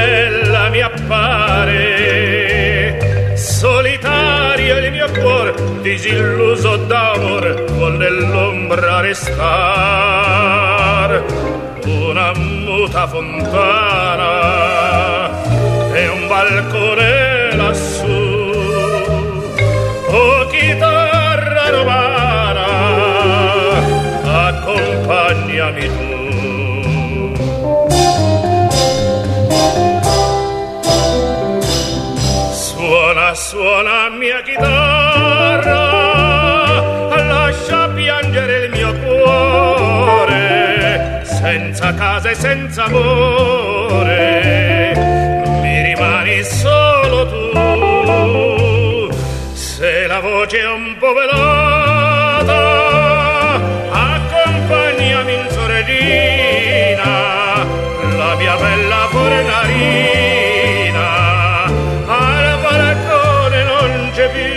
bella mi appare, solitario il mio cuor, disilluso d'amor, vuol nell'ombra restar. Una muta fontana e un balcone lassù, oh chitarra romana, accompagnami tu. Suona, suona mia chitarra, lascia piangere il mio cuore, senza casa e senza amore, mi rimani solo tu. Se la voce è un po' velata, accompagnami in sordina, la mia bella fornarina, al balcone non c'è più.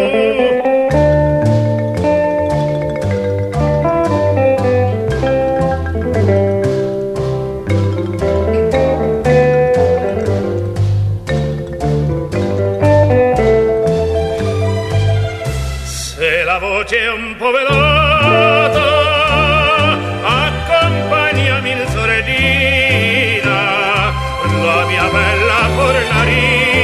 Voce un po' velata, accompagnami in sordina, la mia bella fornarina.